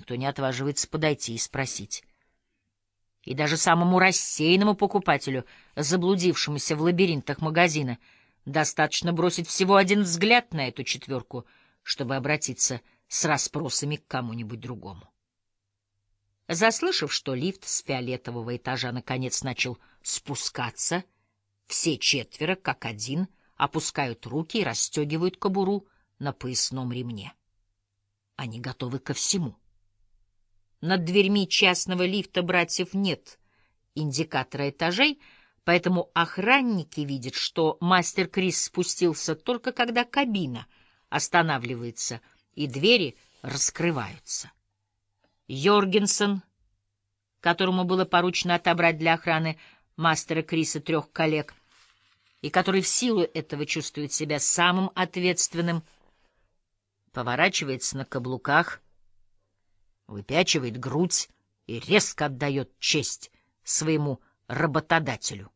никто не отваживается подойти и спросить. И даже самому рассеянному покупателю, заблудившемуся в лабиринтах магазина, достаточно бросить всего один взгляд на эту четверку, чтобы обратиться с расспросами к кому-нибудь другому. Заслышав, что лифт с фиолетового этажа наконец начал спускаться, все четверо, как один, опускают руки и расстегивают кобуру на поясном ремне. Они готовы ко всему. Над дверьми частного лифта братьев нет индикатора этажей, поэтому охранники видят, что мастер Крис спустился только когда кабина останавливается и двери раскрываются. Йоргенсен, которому было поручено отобрать для охраны мастера Криса 3 коллег, и который в силу этого чувствует себя самым ответственным, поворачивается на каблуках, выпячивает грудь и резко отдает честь своему работодателю.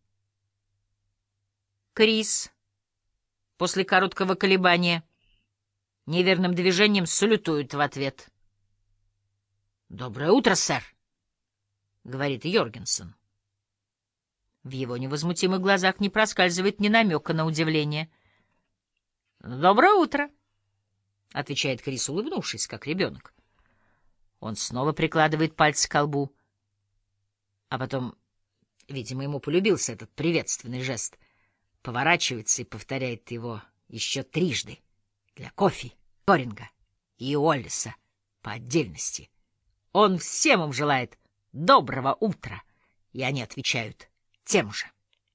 Крис, после короткого колебания, неверным движением салютует в ответ. «Доброе утро, сэр», — говорит Йоргенсен. В его невозмутимых глазах не проскальзывает ни намека на удивление. «Доброе утро», — отвечает Крис, улыбнувшись, как ребенок. Он снова прикладывает пальцы к колбу, а потом, видимо, ему полюбился этот приветственный жест, поворачивается и повторяет его еще 3 для Кофи, Коринга и Уоллеса по отдельности. Он всем им желает доброго утра, и они отвечают тем же.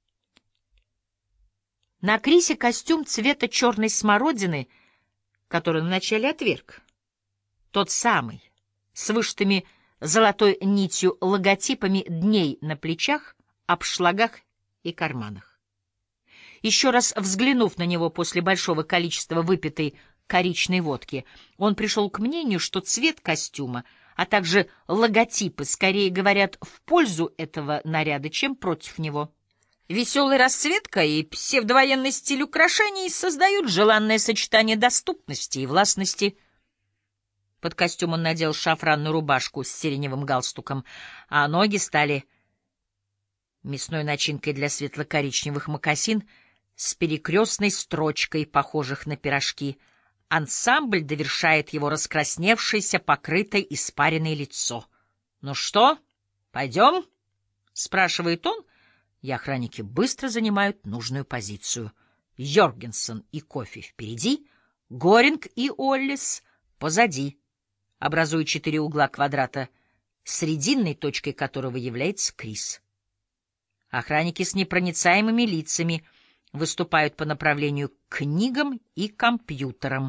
На Крисе костюм цвета черной смородины, который он вначале отверг. Тот самый, с вышитыми золотой нитью логотипами дней на плечах, обшлагах и карманах. Еще раз взглянув на него после большого количества выпитой коричной водки, он пришел к мнению, что цвет костюма, а также логотипы скорее говорят в пользу этого наряда, чем против него. Веселая расцветка и псевдовоенный стиль украшений создают желанное сочетание доступности и властности. Под костюм он надел шафранную рубашку с сиреневым галстуком, а ноги стали мясной начинкой для светло-коричневых мокасин с перекрестной строчкой, похожих на пирожки. Ансамбль довершает его раскрасневшееся, покрытое испаренное лицо. «Ну что, пойдем?» — спрашивает он, и охранники быстро занимают нужную позицию. Йоргенсен и Кофи впереди, Горинг и Оллис позади, образуя 4 угла квадрата, срединной точкой которого является Крис. Охранники с непроницаемыми лицами выступают по направлению к книгам и компьютерам.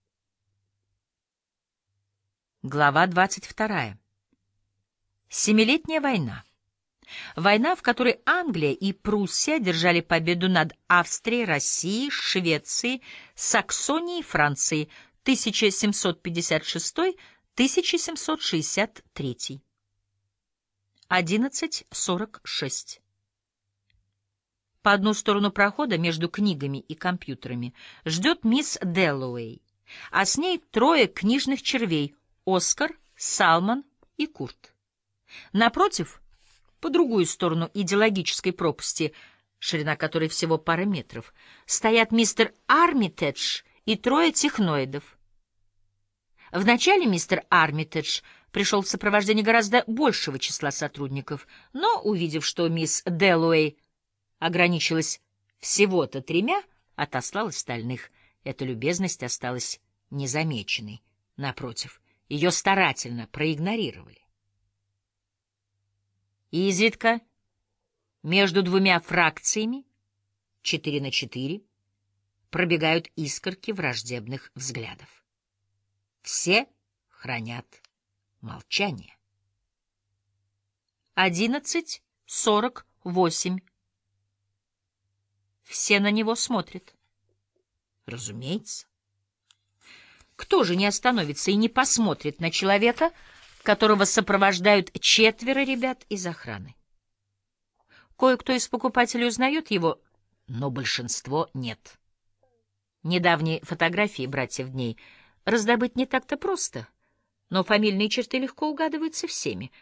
Глава 22. Семилетняя война. Война, в которой Англия и Пруссия одержали победу над Австрией, Россией, Швецией, Саксонией и Францией 1756-1763. 11:46. По одну сторону прохода между книгами и компьютерами ждет мисс Дэллоуэй, а с ней 3 книжных червей — Оскар, Салман и Курт. Напротив, по другую сторону идеологической пропасти, ширина которой всего пара метров, стоят мистер Армитедж и 3 техноидов. Вначале мистер Армитедж пришел в сопровождении гораздо большего числа сотрудников, но, увидев, что мисс Дэллоуэй ограничилась всего-то 3, отослал остальных. Эта любезность осталась незамеченной. Напротив, ее старательно проигнорировали. Изредка между 2 фракциями, 4-4, пробегают искорки враждебных взглядов. Все хранят молчание. 11:48. Все на него смотрят. Разумеется. Кто же не остановится и не посмотрит на человека, которого сопровождают 4 ребят из охраны? Кое-кто из покупателей узнает его, но большинство нет. Недавние фотографии братьев Дней раздобыть не так-то просто, но фамильные черты легко угадываются всеми.